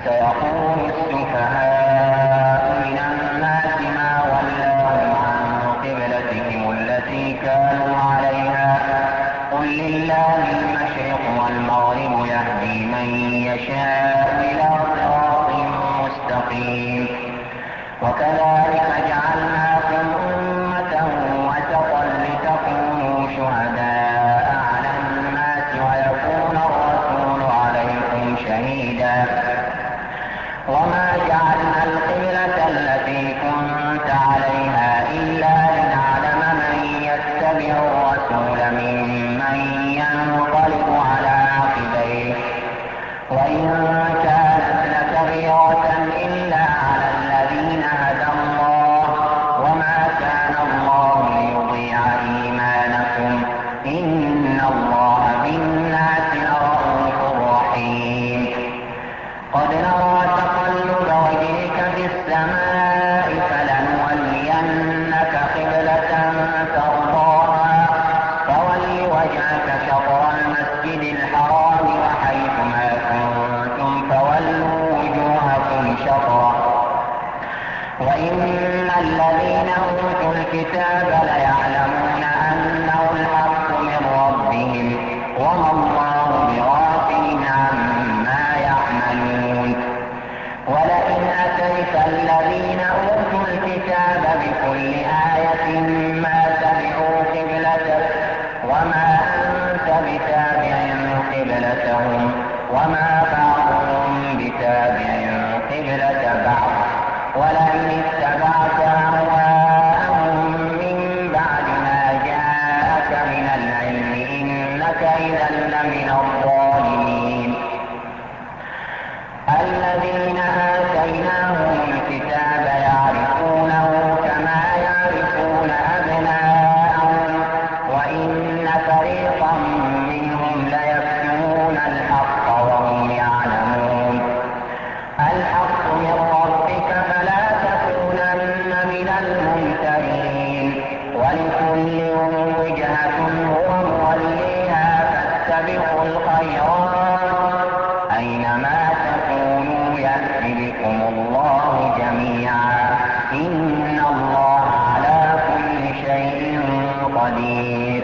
سيقول السفهاء من الناس ما ولاهم عن قبلتهم التي كانوا عليها قل لله المشرق والمغرب يهدي من يشاء إلى صراط مستقيم وكذلك جعلناكم أمة وسطا لتكونوا شهداء على الناس ويكون الرسول عليكم شهيدا وما جعلنا القبلة التي كنت عليها إلا لنعلم من يتبع الرسول ممن ينقلب على عقبيه وإن كانت لكبيرة إلا على الذين هدى الله وما كان الله ليضيع إيمانكم إن الله بالناس لرءوف رحيم قد نرى تقلب وجهك في السماء فلنولينك قبلة ترضاها فول وجهك شطر المسجد الحرام وحيثما كنتم فولوا وجوهكم شطره وإن الذين أوتوا الكتاب ليعلمون أنه الحق من ربهم وما الله بغافل عما يعملون ولئن أتيت الذين أوتوا الكتاب بكل آية ما تبعوا قبلتك وما أنت بتابع قبلتهم وما بعضهم بتابع قبلة بعض ولئن اتبعت أهواءهم من بعد ما جاءك من العلم إنك إذا لمن الظالمين الذين آتيناهم الكتاب يعرفونه كما يعرفون أبناءهم وإن فريقا منهم ليكتمون الحق وهم يعلمون الحق من ربك فلا تكونن من الممترين ولكل وجهة هو موليها فاستبقوا الخيرات أينما تكونوا يأت بكم الله جميعا إن الله على كل شيء قدير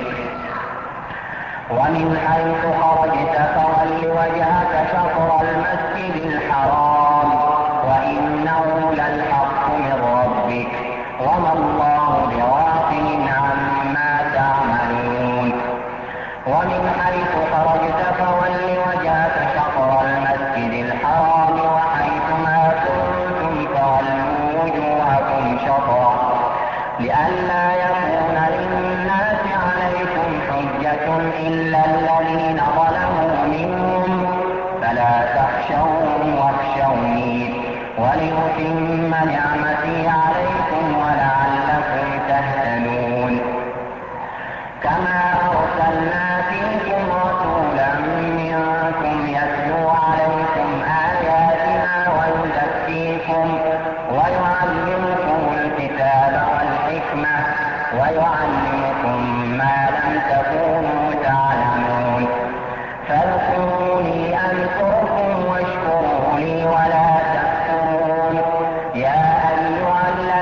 ومن حيث خرجت فول وجهك شطر المسجد الحرام وإنه للحق من ربك وما الله بغافل عما تعملون ومن حيث خرجت فول وجهك شطر المسجد الحرام وحيثما كنتم فولوا وجوهكم شطره لئلا يكون للناس عليكم حجة إلا الذين ظلموا منهم فلا تخشوهم واخشوني ولأتم نعمتي عليكم ولعلكم تهتدون كما أرسلنا فيكم رسولا منكم يتلو عليكم آياتنا ويزكيكم ويعلمكم الكتاب والحكمة ويعلمكم ما لم تكونوا تعلمون فاذكروني أذكركم واشكروا لي ولا تكفرون يا أيها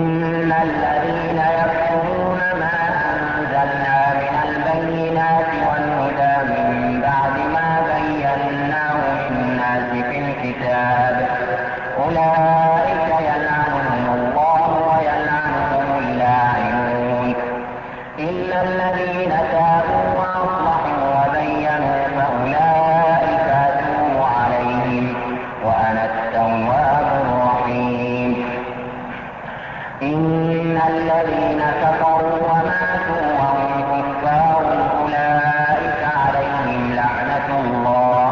إن الذين يكتمون ما أنزلنا من البينات والهدى من بعد ما بيناه للناس في الكتاب أولئك يلعنهم الله ويلعنهم اللاعنون إلا الذين تابوا وأصلحوا وبينوا فأولئك أتوب عليهم وأنا التواب الرحيم إن الذين كفروا وماتوا وهم كفار أولئك عليهم لعنة الله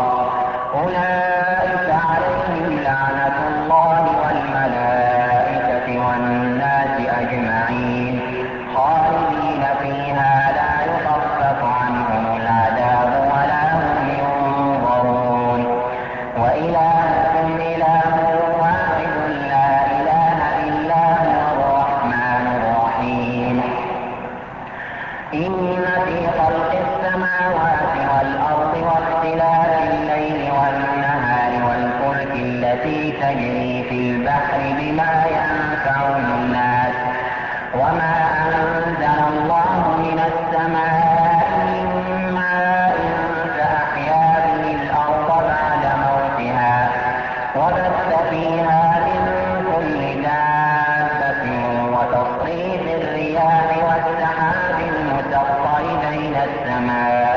والملائكة والناس أجمعين خالدين فيها لا يخفف عنهم العذاب ولا هم ينظرون وإلهكم إله واحد لا إله إلا هو الرحمن الرحيم إن في خلق السماوات والأرض واختلاف الليل والنهار والفلك التي تجري في البحر بما ينفع الناس وما أنزل الله من السماء من ماء فأحيا به الأرض بعد موتها وبث فيها من كل دابة وتصريف الرياح والسحاب المسخر بين السماء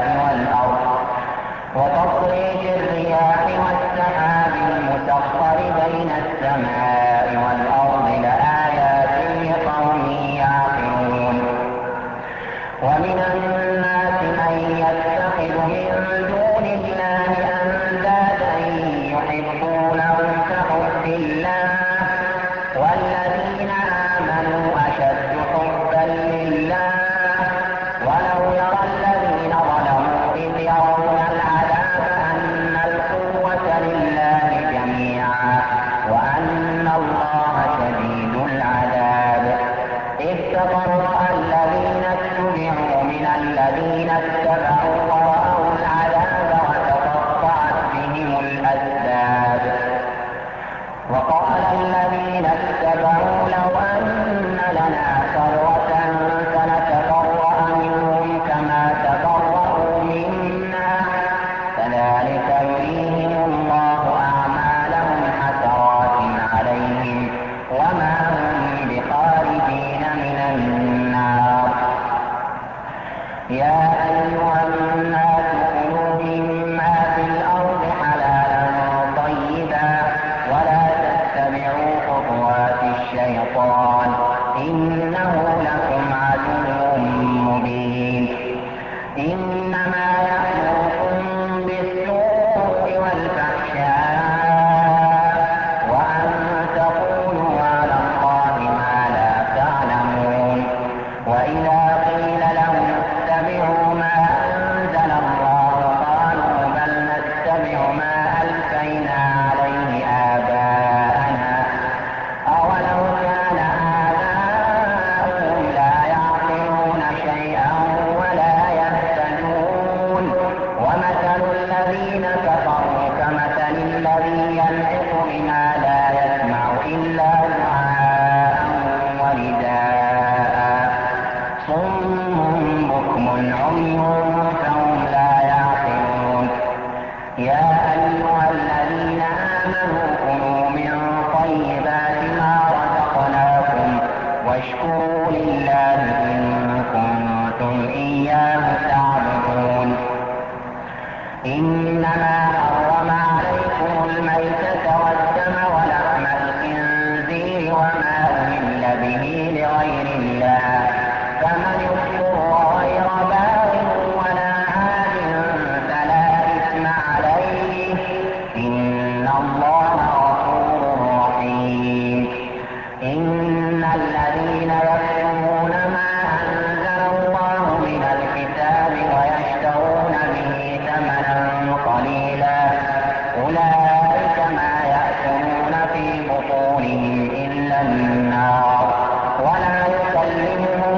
والأرض لآيات لقوم يعقلون ومن الناس من يتخذ من دون الله أندادا يحبونهم كحب الله والذين آمنوا أشد حبا لله ولو يرى الذين ظلموا إذ يرون العذاب أن القوة لله جميعا وأن الله شديد العذاب إذ تبرأ الذين اتبعوا من الذين اتبعوا ورأوا العذاب وتقطعت بهم الأسباب وقال الذين اتبعوا لو أن لنا كرة فنتبرأ منهم كما تبرأوا منا كذلك يريهم الله أعمالهم حسرات عليهم وما هم بخارجين من النار يا أيها الناس كلوا مما في الأرض حلالا طيبا ولا تتبعوا خطوات الشيطان إنه لكم عدو مبين إنما يأمركم بالسوء والفحشاء وأن تقولوا على الله ما لا تعلمون وإذا قيل لهم اتبعوا ما أنزل الله قالوا بل نتبع ما ألفينا عليه آباءنا أولو كان آباؤهم لا يعقلون شيئا ولا يهتدون ومثل الذين كفروا كمثل الذي ينعق بما لا يسمع إلا دعاء ونداء صم بكم عمي فهم لا يعقلون يا أيها الذين آمنوا كلوا من طيبات ما رزقناكم واشكروا لله إن كنتم إياه تعبدون إنما حرم عليكم الميتة والدم ولحم الخنزير وما أهل به لغير الله فمن اضطر غير باغ ولا عاد فلا إثم عليه إن الله غفور رحيم إن الذين يكتمون ما أنزل الله من الكتاب ويشترون به ثمنا قليلا أولئك ما يأكلون في بطونهم إلا النار ولا يكلمهم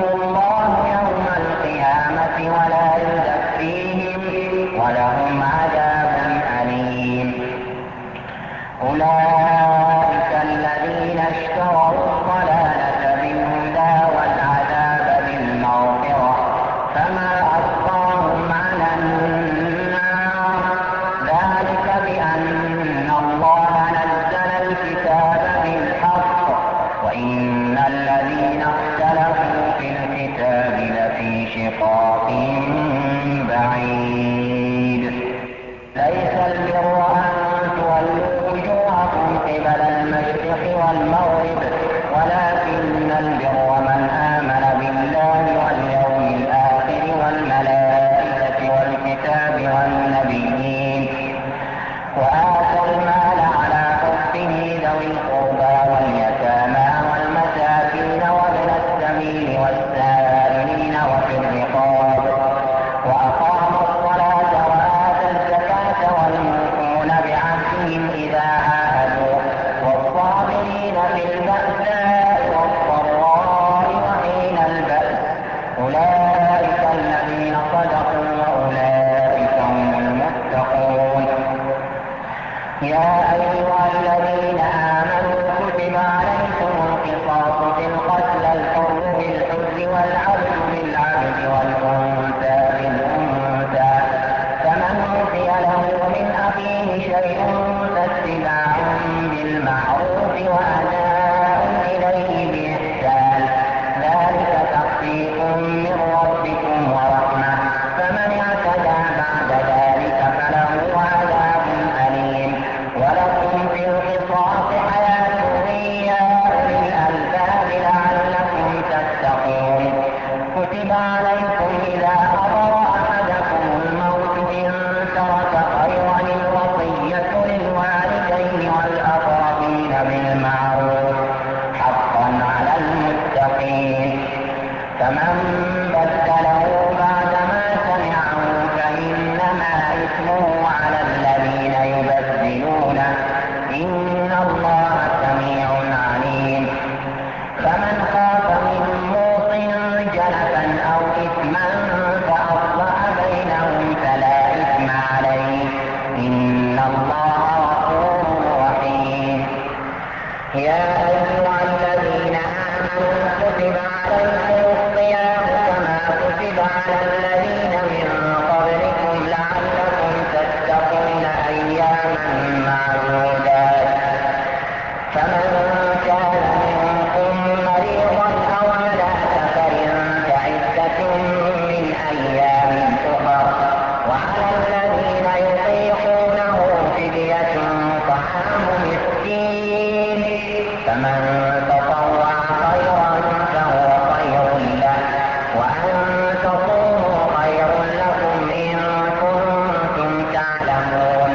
فمن بدله بعدما سمعه فإنما إثمه على الذين يبدلونه إن الله سميع عليم. فمن خاف من موص جنفا أو إثما فأصلح بينهم فلا إثم عليه إن الله غفور رحيم. يا أيها الذين آمنوا كتب عليكم الصيام كما كتب على الذين من قبلكم لعلكم تتقون أياما معدودات. فمن كان منكم مريضا أو على سفر فعدة من أيام أخر وعلى الذين يطيقونه فدية طعام مسكين فمن تطوع خيرا فهو خير له وأن تصوموا خير لكم إن كنتم تعلمون.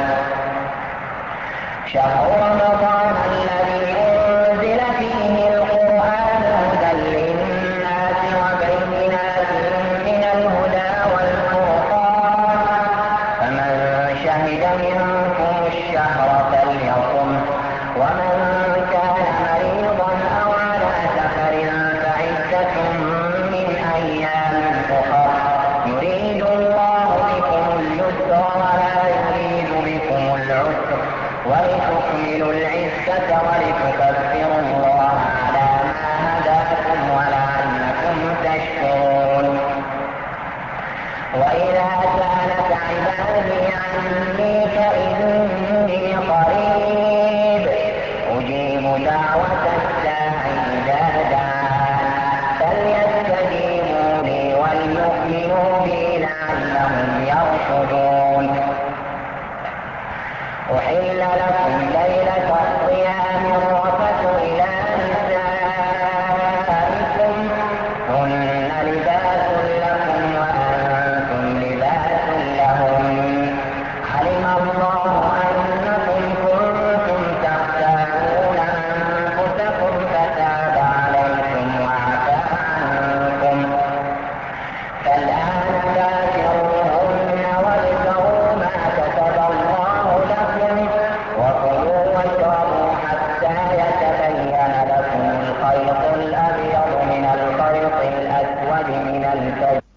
شهر رمضان الذي أنزل فيه القرآن هدى للناس وبينات من الهدى والفرقان فمن شهد منكم الشهر فليصم ومن كان مريضا أو على سفر فعدة من أيام أخر يريد الله بكم اليسر ولا يريد بكم العسر ولتكملوا العدة ولتكبروا الله على ما هداكم ولعلكم تشكرون. وإذا سألك عبادي عني فإني قريب أجيب دعوة الداع إذا دعان فليستجيبوا لي وليؤمنوا بي لعلهم يرشدون. أحل لكم ليلة الصيام الرفث إلى نسائكم هن لباس لكم وأنتم لباس لهم علم الله أنكم كنتم تختارون أنفسكم فتاب عليكم وعفى عنكم فالآن باشروهن وابتغوا ما كتب الله لكم وكلوا واشربوا حتى يتبين لكم الخيط الأبيض من الخيط الأسود من الفجر